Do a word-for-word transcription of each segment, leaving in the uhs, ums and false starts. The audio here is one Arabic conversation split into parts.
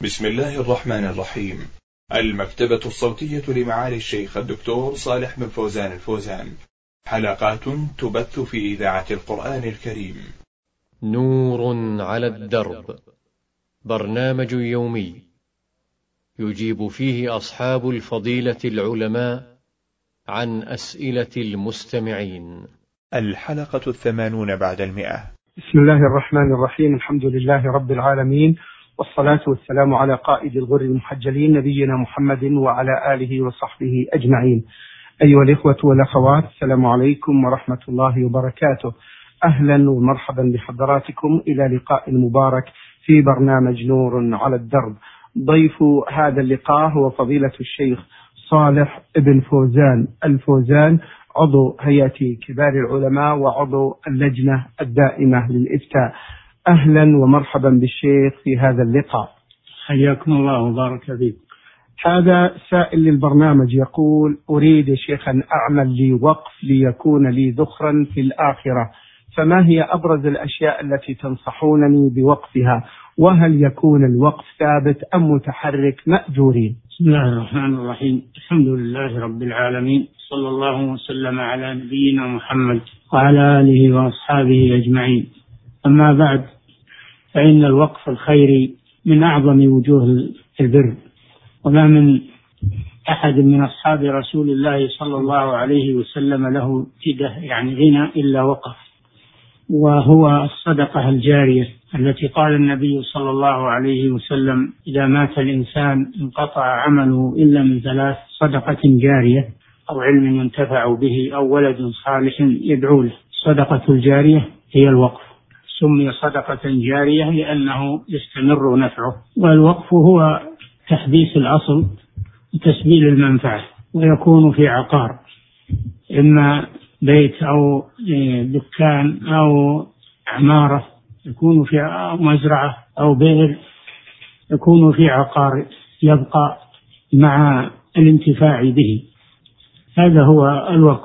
بسم الله الرحمن الرحيم. المكتبة الصوتية لمعالي الشيخ الدكتور صالح بن فوزان الفوزان، حلقات تبث في إذاعة القرآن الكريم. نور على الدرب، برنامج يومي يجيب فيه أصحاب الفضيلة العلماء عن أسئلة المستمعين. الحلقة الثمانون بعد المئة. بسم الله الرحمن الرحيم. الحمد لله رب العالمين، والصلاة والسلام على قائد الغر المحجلين نبينا محمد وعلى آله وصحبه أجمعين. أيها الإخوة والأخوات، السلام عليكم ورحمة الله وبركاته. أهلا ومرحبا بحضراتكم إلى لقاء مبارك في برنامج نور على الدرب. ضيف هذا اللقاء هو فضيلة الشيخ صالح بن فوزان الفوزان، عضو هيئة كبار العلماء وعضو اللجنة الدائمة للإفتاء. أهلا ومرحبا بالشيخ في هذا اللقاء. حياكم الله وبارك فيكم. هذا سائل للبرنامج يقول: أريد يا شيخ أن أعمل لي وقف ليكون لي ذخرا في الآخرة، فما هي أبرز الأشياء التي تنصحونني بوقفها؟ وهل يكون الوقف ثابت أم متحرك مأجورين؟ بسم الله الرحمن الرحيم. الحمد لله رب العالمين، صلى الله وسلم على نبينا محمد وعلى آله وأصحابه أجمعين. أما بعد، فإن الوقف الخيري من أعظم وجوه البر، وما من أحد من أصحاب رسول الله صلى الله عليه وسلم له جده يعني غنى إلا وقف، وهو الصدقة الجارية التي قال النبي صلى الله عليه وسلم: إذا مات الإنسان انقطع عمله إلا من ثلاث: صدقة جارية أو علم ينتفع به أو ولد صالح يدعو له. الصدقة الجارية هي الوقف، سمي صدقة جارية لأنه يستمر نفعه. والوقف هو تحديث الأصل وتسبيل المنفعة، ويكون في عقار، إما بيت أو دكان أو عمارة، يكون في مزرعة أو بئر، يكون في عقار يبقى مع الانتفاع به. هذا هو الوقف،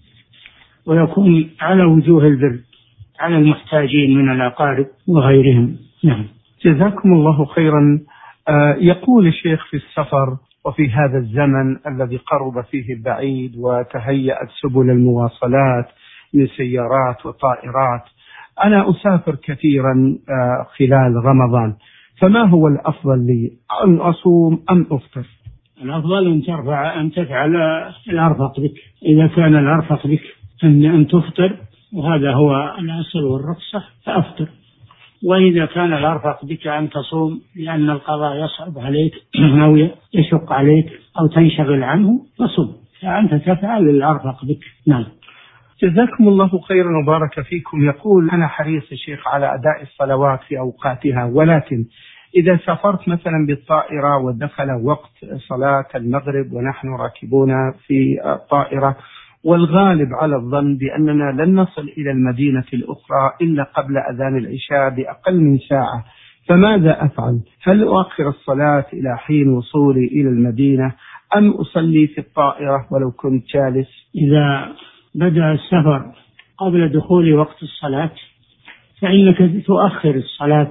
ويكون على وجوه البر على المحتاجين من الأقارب وغيرهم. نعم، جزاكم الله خيرا. آه يقول الشيخ: في السفر وفي هذا الزمن الذي قرب فيه البعيد وتهيأت سبل المواصلات من سيارات وطائرات، أنا أسافر كثيرا آه خلال رمضان، فما هو الأفضل لي، أن أصوم أم أفطر؟ الأفضل أن ترفع أن تفعل الأرفق بك. إذا كان الأرفق بك أن أن تفطر، وهذا هو الأصل والرخصة، فأفطر. وإذا كان الأرفق بك أن تصوم لأن القضاء يصعب عليك أو يشق عليك أو تنشغل عنه، فصوم، فأنت تفعل الأرفق بك. نعم، جزاكم الله خيرا وبارك فيكم. يقول: أنا حريص الشيخ على أداء الصلوات في أوقاتها، ولكن إذا سافرت مثلا بالطائرة ودخل وقت صلاة المغرب ونحن راكبون في الطائرة، والغالب على الظن بأننا لن نصل إلى المدينة الأخرى إلا قبل أذان العشاء بأقل من ساعة، فماذا أفعل؟ هل أؤخر الصلاة إلى حين وصولي إلى المدينة أم أصلي في الطائرة ولو كنت جالس؟ إذا بدأ السفر قبل دخول وقت الصلاة فإنك تؤخر الصلاة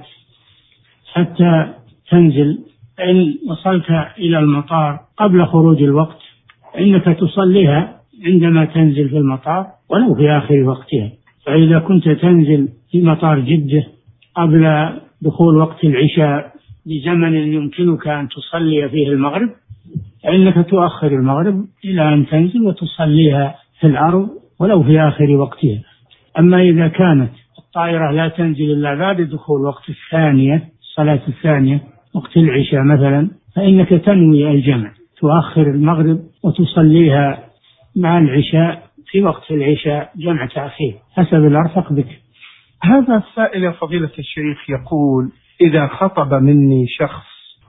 حتى تنزل. إن وصلت إلى المطار قبل خروج الوقت فإنك تصليها عندما تنزل في المطار ولو في آخر وقتها. فإذا كنت تنزل في مطار جدة قبل دخول وقت العشاء بزمن يمكنك أن تصلي فيه المغرب، فإنك تؤخر المغرب إلى أن تنزل وتصليها في الأرض ولو في آخر وقتها. أما إذا كانت الطائرة لا تنزل إلا بعد دخول وقت الثانية، الصلاة الثانية وقت العشاء مثلا، فإنك تنوي الجمع، تؤخر المغرب وتصليها مع العشاء في وقت العشاء، جمع تأخير حسب الأرفق بك. هذا السائل يا فضيلة الشيخ يقول: إذا خطب مني شخص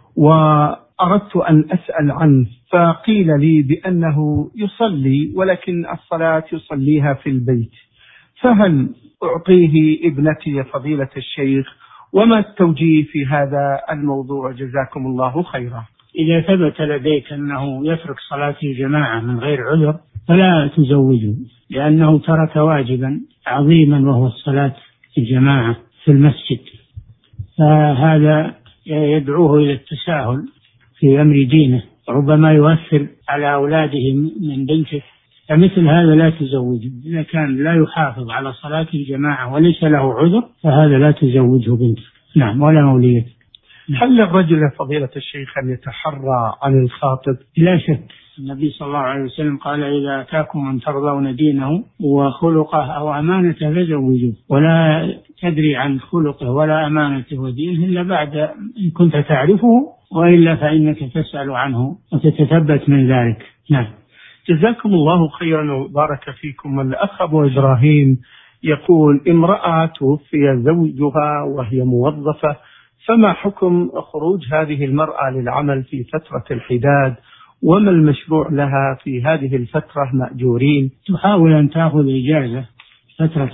وأردت أن أسأل عنه، فقيل لي بأنه يصلي ولكن الصلاة يصليها في البيت، فهل أعطيه ابنتي يا فضيلة الشيخ؟ وما التوجيه في هذا الموضوع؟ جزاكم الله خيرا. إذا ثبت لديك أنه يترك صلاة الجماعة من غير عذر فلا تزوجه، لأنه ترك واجبا عظيما وهو الصلاة الجماعة في المسجد، فهذا يدعوه إلى التساهل في أمر دينه، ربما يؤثر على أولاده من بنته، فمثل هذا لا تزوجه. إذا كان لا يحافظ على صلاة الجماعة وليس له عذر فهذا لا تزوجه بنته. نعم، ولا مولية. هل الرجل فضيلة الشيخ أن يتحرى عن الخاطب؟ لا شك، النبي صلى الله عليه وسلم قال: إذا أتاكم من ترضون دينه وخلقه أو أمانته فزوجوه، ولا تدري عن خلقه ولا أمانته ودينه إلا بعد إن كنت تعرفه، وإلا فإنك تسأل عنه وتتثبت من ذلك. نعم. جزاكم الله خيرا وبارك فيكم. الأخ أبو إبراهيم يقول: امرأة توفي زوجها وهي موظفة، فما حكم خروج هذه المرأة للعمل في فترة الحداد، وما المشروع لها في هذه الفترة مأجورين؟ تحاول أن تأخذ إجازة فترة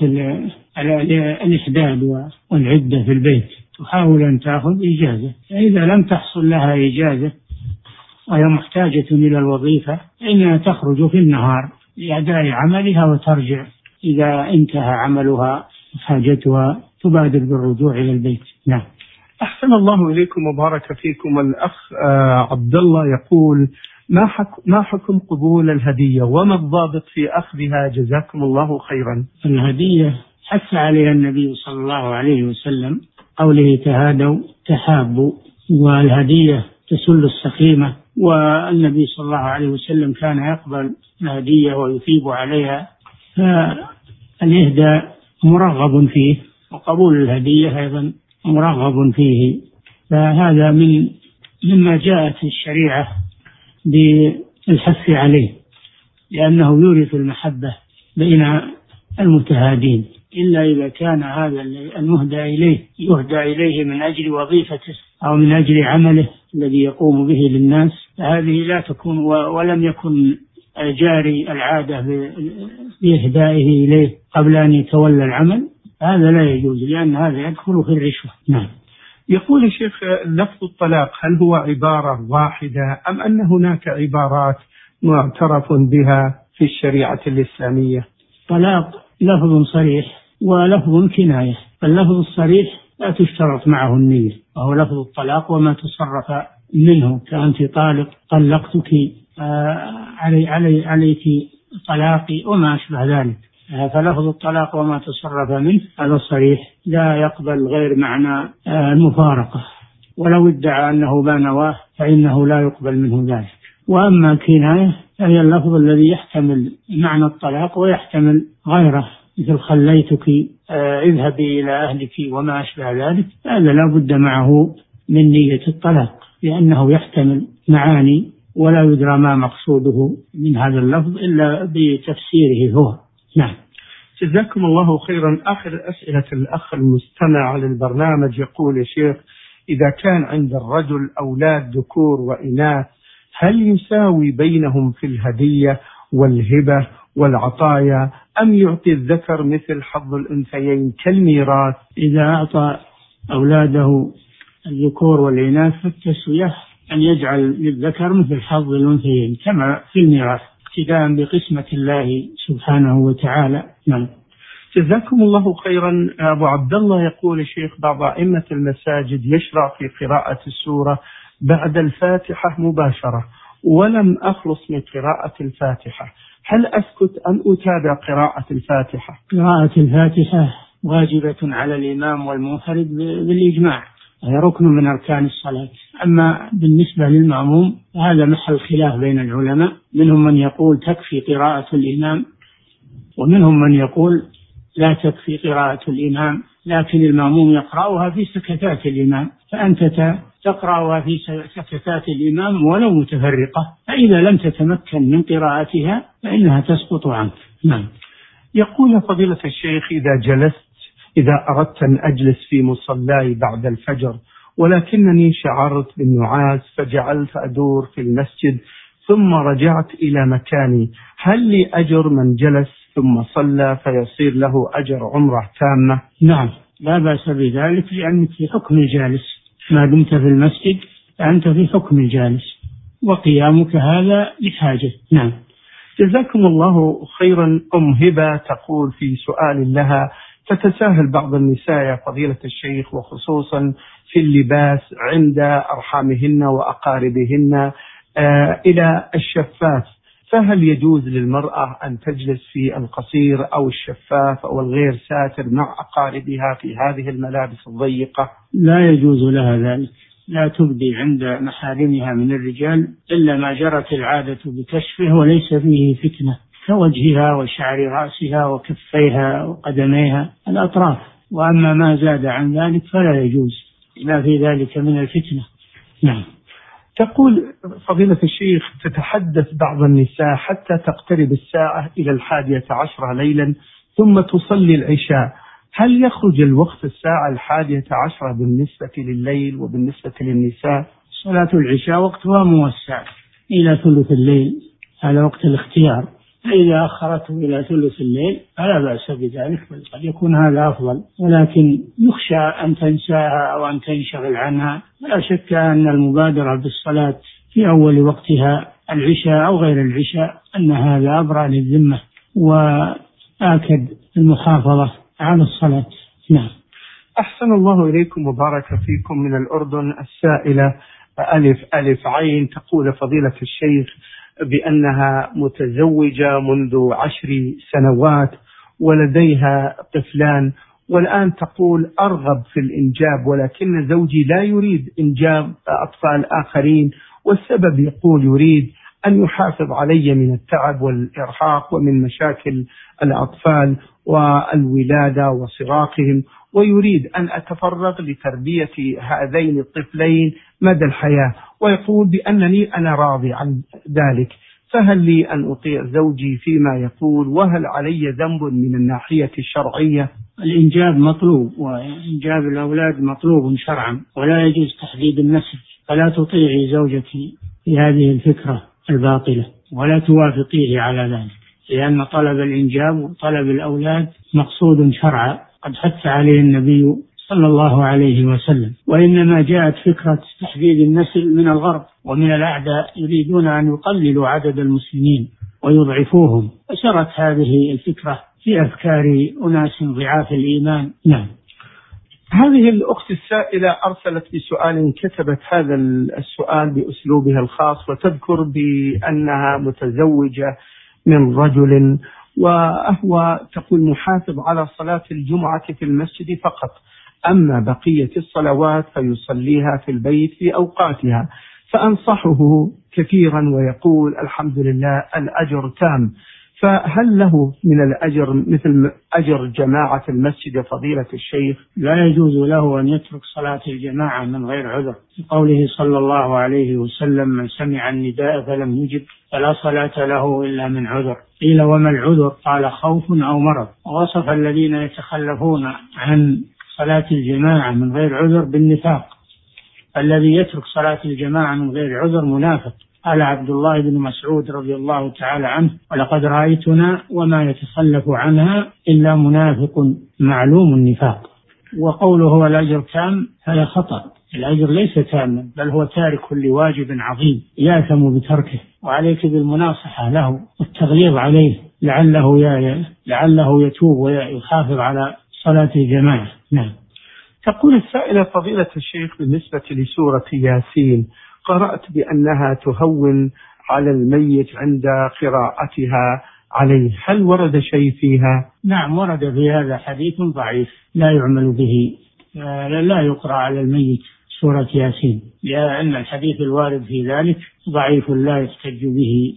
الإحداد والعدة في البيت، تحاول أن تأخذ إجازة. فإذا لم تحصل لها إجازة وهي محتاجة إلى الوظيفة فإنها تخرج في النهار لأداء عملها وترجع إذا انتهى عملها وحاجتها تبادر بالرجوع إلى البيت. نعم. أحسن الله إليكم وبارك فيكم. الأخ عبد الله يقول: ما حكم, ما حكم قبول الهدية وما الضابط في أخذها؟ جزاكم الله خيرا. الهدية حث عليها النبي صلى الله عليه وسلم، قوله: تهادوا تحابوا، والهدية تسل السخيمة، والنبي صلى الله عليه وسلم كان يقبل الهدية ويثيب عليها، فالإهداء مرغب فيه، وقبول الهدية أيضا مرغب فيه. فهذا من مما جاءت الشريعة بالحث عليه، لأنه يورث المحبة بين المتهادين، إلا إذا كان هذا المهدى إليه يهدى إليه من أجل وظيفته أو من أجل عمله الذي يقوم به للناس، فهذه لا تكون، ولم يكن جاري العادة بإهدائه إليه قبل أن يتولى العمل، هذا لا يجوز، لأن هذا يدخل في الرشوة. نعم. يقول الشيخ: لفظ الطلاق هل هو عبارة واحدة أم أن هناك عبارات معترف بها في الشريعة الإسلامية؟ طلاق لفظ صريح ولفظ كناية، فاللفظ الصريح لا تشترط معه النية، وهو لفظ الطلاق وما تصرف منه، كأنت طالق، طلقتك، علي علي عليك طلاقي، وما أشبه ذلك. فلفظ الطلاق وما تصرف منه هذا صريح لا يقبل غير معنى المفارقة، ولو ادعى أنه بانواه فإنه لا يقبل منه ذلك. وأما الكناية فهي اللفظ الذي يحتمل معنى الطلاق ويحتمل غيره، مثل خليتك، اذهبي إلى أهلك، وما أشبه ذلك، هذا لا بد معه من نية الطلاق، لأنه يحتمل معاني ولا يدرى ما مقصوده من هذا اللفظ إلا بتفسيره هو. نعم. جزاكم الله خيرا. آخر أسئلة الأخ المستمع للبرنامج يقول: يا شيخ، إذا كان عند الرجل أولاد ذكور وإناث هل يساوي بينهم في الهدية والهبة والعطايا، أم يعطي الذكر مثل حظ الأنثيين كالميراث؟ إذا أعطى أولاده الذكور والإناث فالتسوية أن يجعل للذكر مثل حظ الأنثيين كما في الميراث، ابتداء بقسمة الله سبحانه وتعالى. نعم. جزاكم الله خيرا. أبو عبد الله يقول: الشيخ، بعض أئمة المساجد يشرع في قراءة السورة بعد الفاتحة مباشرة، ولم أخلص من قراءة الفاتحة، هل أسكت أم أتابع قراءة الفاتحة؟ قراءة الفاتحة واجبة على الإمام والمنفرد بالإجماع، هي ركن من أركان الصلاة. أما بالنسبة للمأموم هذا محل خلاف بين العلماء، منهم من يقول تكفي قراءة الإمام، ومنهم من يقول لا تكفي قراءة الإمام، لكن المأموم يقرأها في سكتات الإمام، فأنت تقرأها في سكتات الإمام ولو متفرقة، فإذا لم تتمكن من قراءتها فإنها تسقط عنك. نعم. يقول فضيلة الشيخ: إذا جلست إذا أردت أن أجلس في مصلاي بعد الفجر ولكنني شعرت بالنعاس فجعلت أدور في المسجد ثم رجعت إلى مكاني، هل لي أجر من جلس ثم صلى فيصير له أجر عمره تامة؟ نعم، لا بأس بذلك، لأنك في حكم الجالس، ما دمت في المسجد فأنت في حكم الجالس، وقيامك هذا لحاجة. نعم. جزاكم الله خيرا. أم هبة تقول في سؤال لها: تتساهل بعض النساء يا فضيلة الشيخ، وخصوصا في اللباس عند أرحامهن وأقاربهن إلى الشفاف، فهل يجوز للمرأة أن تجلس في القصير أو الشفاف أو الغير ساتر مع أقاربها في هذه الملابس الضيقة؟ لا يجوز لها ذلك، لا تبدي عند محارمها من الرجال إلا ما جرت العادة بكشفه وليس فيه فتنة، كوجهها وشعر رأسها وكفيها وقدميها الأطراف، وأما ما زاد عن ذلك فلا يجوز لا في ذلك من الفتنة. نعم. تقول فضيلة الشيخ تتحدث بعض النساء حتى تقترب الساعة إلى الحادية عشرة ليلا ثم تصلي العشاء، هل يخرج الوقت الساعة الحادية عشرة بالنسبة لليل وبالنسبة للنساء؟ صلاة العشاء وقتها موسع إلى ثلث الليل، هذا وقت الاختيار، فإذا أخرته إلى ثلث الليل فلا بأس بذلك، بل قد يكون هذا أفضل، ولكن يخشى أن تنساها أو أن تنشغل عنها. لا شك أن المبادرة بالصلاة في أول وقتها العشاء أو غير العشاء أن هذا أبرأ للذمة وآكد المحافظة على الصلاة. نعم. أحسن الله إليكم وبارك فيكم. من الأردن السائلة ألف ألف عين تقول فضيلة الشيخ بأنها متزوجة منذ عشر سنوات ولديها طفلان، والآن تقول أرغب في الإنجاب ولكن زوجي لا يريد إنجاب أطفال آخرين، والسبب يقول يريد أن يحافظ علي من التعب والإرهاق ومن مشاكل الأطفال والولادة وصراخهم، ويريد أن أتفرغ لتربية هذين الطفلين مدى الحياة، ويقول بأنني أنا راضي عن ذلك، فهل لي أن أطيع زوجي فيما يقول، وهل علي ذنب من الناحية الشرعية؟ الإنجاب مطلوب، وإنجاب الأولاد مطلوب شرعا، ولا يجوز تحديد النسل، فلا تطيعي زوجك في هذه الفكرة الباطلة ولا توافقيه على ذلك، لأن طلب الإنجاب وطلب الأولاد مقصود شرعا قد حث عليه النبي صلى الله عليه وسلم، وإنما جاءت فكرة تحديد النسل من الغرب ومن الأعداء يريدون أن يقللوا عدد المسلمين ويضعفوهم، فسرت هذه الفكرة في أفكار أناس ضعاف الإيمان. نعم. هذه الأخت السائلة أرسلت بسؤال، كتبت هذا السؤال بأسلوبها الخاص وتذكر بأنها متزوجة من رجل، وهو تقول محافظ على صلاة الجمعة في المسجد فقط، أما بقية الصلوات فيصليها في البيت في أوقاتها، فأنصحه كثيرا ويقول الحمد لله الأجر تام، فهل له من الأجر مثل أجر جماعة المسجد فضيلة الشيخ؟ لا يجوز له أن يترك صلاة الجماعة من غير عذر، قوله صلى الله عليه وسلم من سمع النداء فلم يجب فلا صلاة له إلا من عذر. قيل وما العذر؟ قال خوف أو مرض، ووصف الذين يتخلفون عن صلاة الجماعة من غير عذر بالنفاق، الذي يترك صلاة الجماعة من غير عذر منافق. قال عبد الله بن مسعود رضي الله تعالى عنه ولقد رأيتنا وما يتخلف عنها إلا منافق معلوم النفاق. وقوله هو الأجر تام هذا خطأ، الأجر ليس تاما بل هو تارك لواجب عظيم يأثم بتركه، وعليك بالمناصحة له والتغليظ عليه لعله لعله يتوب ويحافظ على صلاة الجماعة. نعم. تقول السائلة فضيلة الشيخ بالنسبة لسورة ياسين قرأت بأنها تهون على الميت عند قراءتها عليه، هل ورد شيء فيها؟ نعم ورد في هذا حديث ضعيف لا يعمل به، لا يقرأ على الميت سورة ياسين، لأن الحديث الوارد في ذلك ضعيف لا يحتج به،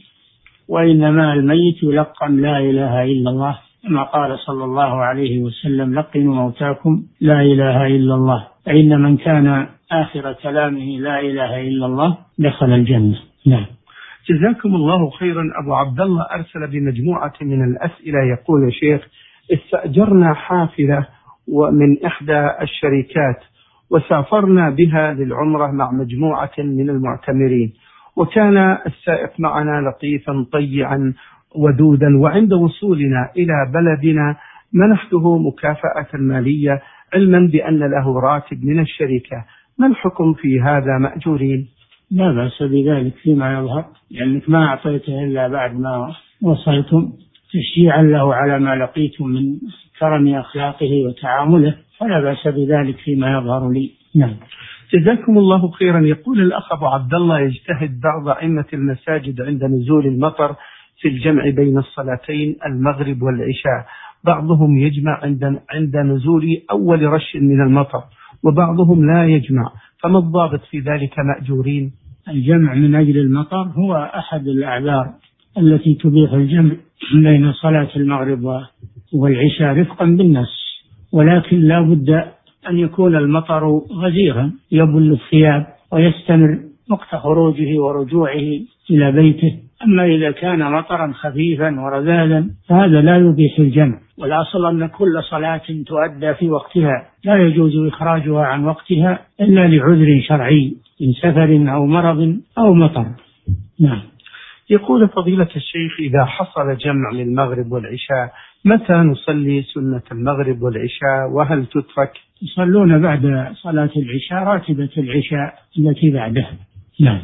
وإنما الميت يلقن لا إله إلا الله كما قال صلى الله عليه وسلم لقنوا موتاكم لا إله إلا الله، فإن من كان آخر كلامه لا إله إلا الله دخل الجنة. نعم. جزاكم الله خيرا. أبو عبد الله أرسل بمجموعة من الأسئلة يقول يا شيخ استأجرنا حافلة ومن إحدى الشركات وسافرنا بها للعمرة مع مجموعة من المعتمرين، وكان السائق معنا لطيفا طيعا ودودا، وعند وصولنا إلى بلدنا منحته مكافأة مالية علما بأن له راتب من الشركة، ما الحكم في هذا مأجورين؟ لا بأس بذلك فيما يظهر، لأنك ما أعطيته إلا بعد ما وصلتم تشجيعا له على ما لقيتم من كرم أخلاقه وتعامله، فلا بأس بذلك فيما يظهر لي. نعم. جزاكم الله خيرا. يقول الأخ أبو عبد الله: يجتهد بعض أئمة المساجد عند نزول المطر في الجمع بين الصلاتين المغرب والعشاء، بعضهم يجمع عند عند نزول أول رش من المطر وبعضهم لا يجمع، فما الضابط في ذلك مأجورين؟ الجمع من أجل المطر هو أحد الأعذار التي تبيح الجمع بين صلاة المغرب والعشاء رفقا بالناس، ولكن لا بد أن يكون المطر غزيرا يبل الثياب ويستمر وقت خروجه ورجوعه إلى بيته. أما إذا كان مطرا خفيفا ورذاذا فهذا لا يبيح الجمع، والأصل أن كل صلاة تؤدى في وقتها، لا يجوز إخراجها عن وقتها إلا لعذر شرعي من سفر أو مرض أو مطر. نعم. يقول فضيلة الشيخ: إذا حصل جمع للمغرب والعشاء متى نصلي سنة المغرب والعشاء وهل تترك؟ يصلون بعد صلاة العشاء راتبة العشاء التي بعدها. نعم.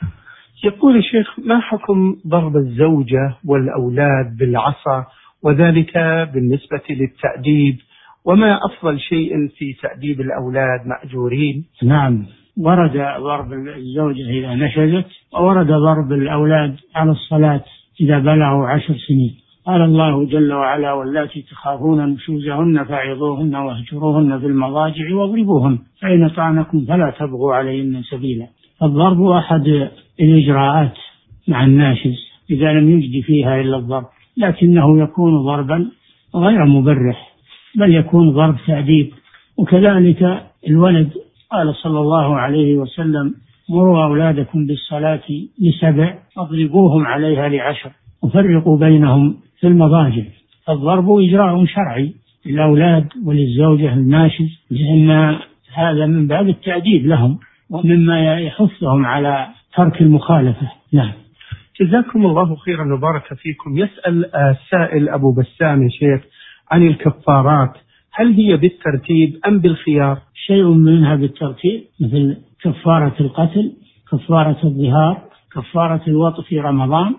يقول الشيخ: ما حكم ضرب الزوجة والأولاد بالعصا وذلك بالنسبة للتأديب، وما أفضل شيء في تأديب الأولاد مأجورين؟ نعم، ورد ضرب الزوجة إذا نشزت، وورد ضرب الأولاد على الصلاة إذا بلغوا عشر سنين. قال الله جل وعلا: واللاتي تخافون نشوزهن فعظوهن واهجروهن في المضاجع واضربوهن فإن طعنكم فلا تبغوا عليهن سبيلا. الضرب أحد الإجراءات مع الناشز إذا لم يجد فيها إلا الضرب، لكنه يكون ضربا غير مبرح، بل يكون ضرب تأديب. وكذلك الولد، قال صلى الله عليه وسلم: مروا أولادكم بالصلاة لسبع واضربوهم عليها لعشر وفرقوا بينهم في المضاجع. الضرب إجراء شرعي للأولاد وللزوجة الناشز، لأن هذا من باب التأديب لهم ومما يحثهم على ترك المخالفة. نعم. جزاكم الله خيرا وبارك فيكم. يسأل السائل أبو بسام يا شيخ عن الكفارات، هل هي بالترتيب أم بالخيار؟ شيء منها بالترتيب، مثل كفارة القتل، كفارة الظهار، كفارة الوطء في رمضان،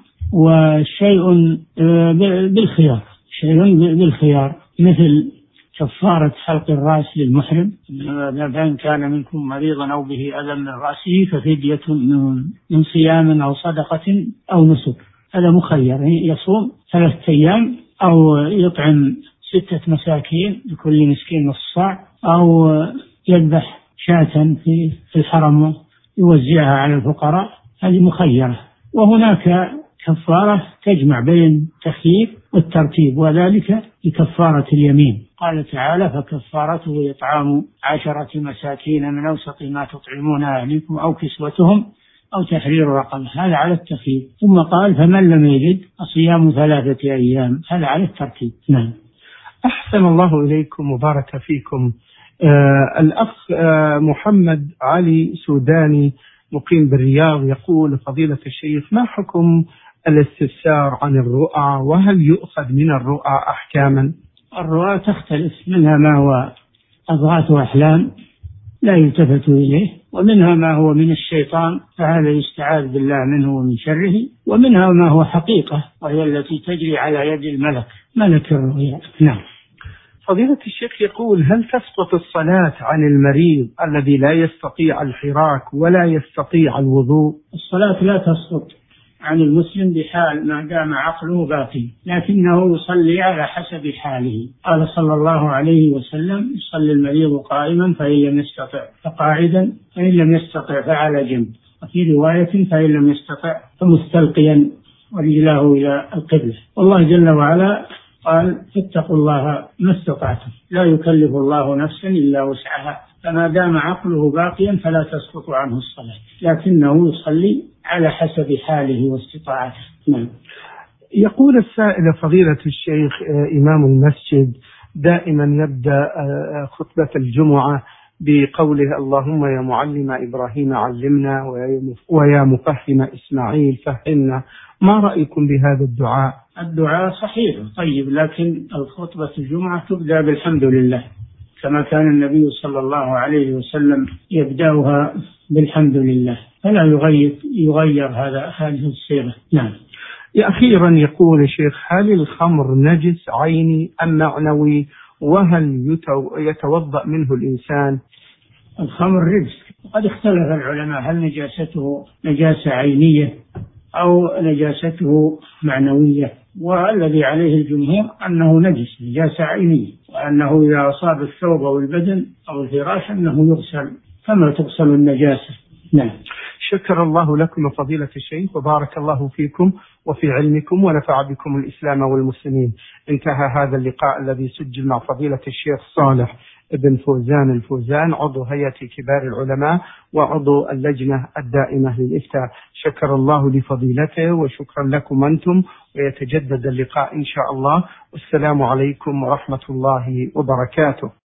وشيء بالخيار، شيء بالخيار مثل كفارة حلق الرأس للمحرم، فإن كان منكم مريضا أو به أذى من رأسه ففدية من صيام أو صدقة أو نسك. هذا مخير، يصوم ثلاثة أيام أو يطعم ستة مساكين لكل مسكين نصف صاع، أو يذبح شاة في الحرم يوزعها على الفقراء. هذه مخيرة. وهناك كفارة تجمع بين التخيير والترتيب، وذلك بكفارة اليمين. قال تعالى: فكفارته إطعام عشرة مساكين من أوسط ما تطعمون أهلكم أو كسوتهم أو تحرير رقبة. هذا على التخيير. ثم قال: فمن لم يجد فصيام ثلاثة أيام. هذا على الترتيب. نعم. أحسن الله إليكم وبارك فيكم. آه الأخ آه محمد علي سوداني مقيم بالرياض يقول: فضيلة الشيخ، ما حكم الاستفسار عن الرؤى، وهل يؤخذ من الرؤى أحكاما؟ الرؤى تختلف، منها ما هو أضغاث أحلام لا يلتفت إليه، ومنها ما هو من الشيطان فهذا يستعاذ بالله منه ومن شره، ومنها ما هو حقيقة وهي التي تجري على يد الملك، ملك الرؤيا. نعم. فضيلة الشيخ يقول: هل تسقط الصلاة عن المريض الذي لا يستطيع الحراك ولا يستطيع الوضوء؟ الصلاة لا تسقط عن المسلم بحال ما دام عقله باقي، لكنه يصلي على حسب حاله. قال صلى الله عليه وسلم: يصلي المريض قائما فإن لم يستطع فقاعدا، فإن لم يستطع فعلى جنب، وفي رواية فإن لم يستطع فمستلقيا ورجله إلى القبلة. والله جل وعلا قال: فاتقوا الله ما استطعتم، لا يكلف الله نفسا إلا وسعها. فما دام عقله باقيا فلا تسقط عنه الصلاة، لكنه يصلي على حسب حاله واستطاعته. نعم. يقول السائل: فضيلة الشيخ، إمام المسجد دائما يبدأ خطبة الجمعة بقوله: اللهم يا معلم إبراهيم علمنا ويا مفهم إسماعيل فهمنا، ما رأيكم بهذا الدعاء؟ الدعاء صحيح طيب، لكن الخطبة الجمعة تبدأ بالحمد لله، كما كان النبي صلى الله عليه وسلم يبدأها بالحمد لله، فلا يغير, يغير هذا هذه الصيغة. نعم. أخيرا يقول الشيخ: هل الخمر نجس عيني أم معنوي، وهل يتوضأ منه الإنسان؟ الخمر رجس. وقد اختلف العلماء هل نجاسته نجاسة عينية أو نجاسته معنوية، والذي عليه الجمهور أنه نجس نجاسة عينية، وأنه إذا أصاب الثوب أو البدن أو الفراش أنه يغسل كما تغسل النجاسة. نعم. شكر الله لكم فضيلة الشيخ، وبارك الله فيكم وفي علمكم، ونفع بكم الإسلام والمسلمين. انتهى هذا اللقاء الذي سجل مع فضيلة الشيخ صالح ابن فوزان الفوزان، عضو هيئة كبار العلماء وعضو اللجنة الدائمة للإفتاء. شكر الله لفضيلته وشكرا لكم أنتم، ويتجدد اللقاء إن شاء الله. والسلام عليكم ورحمة الله وبركاته.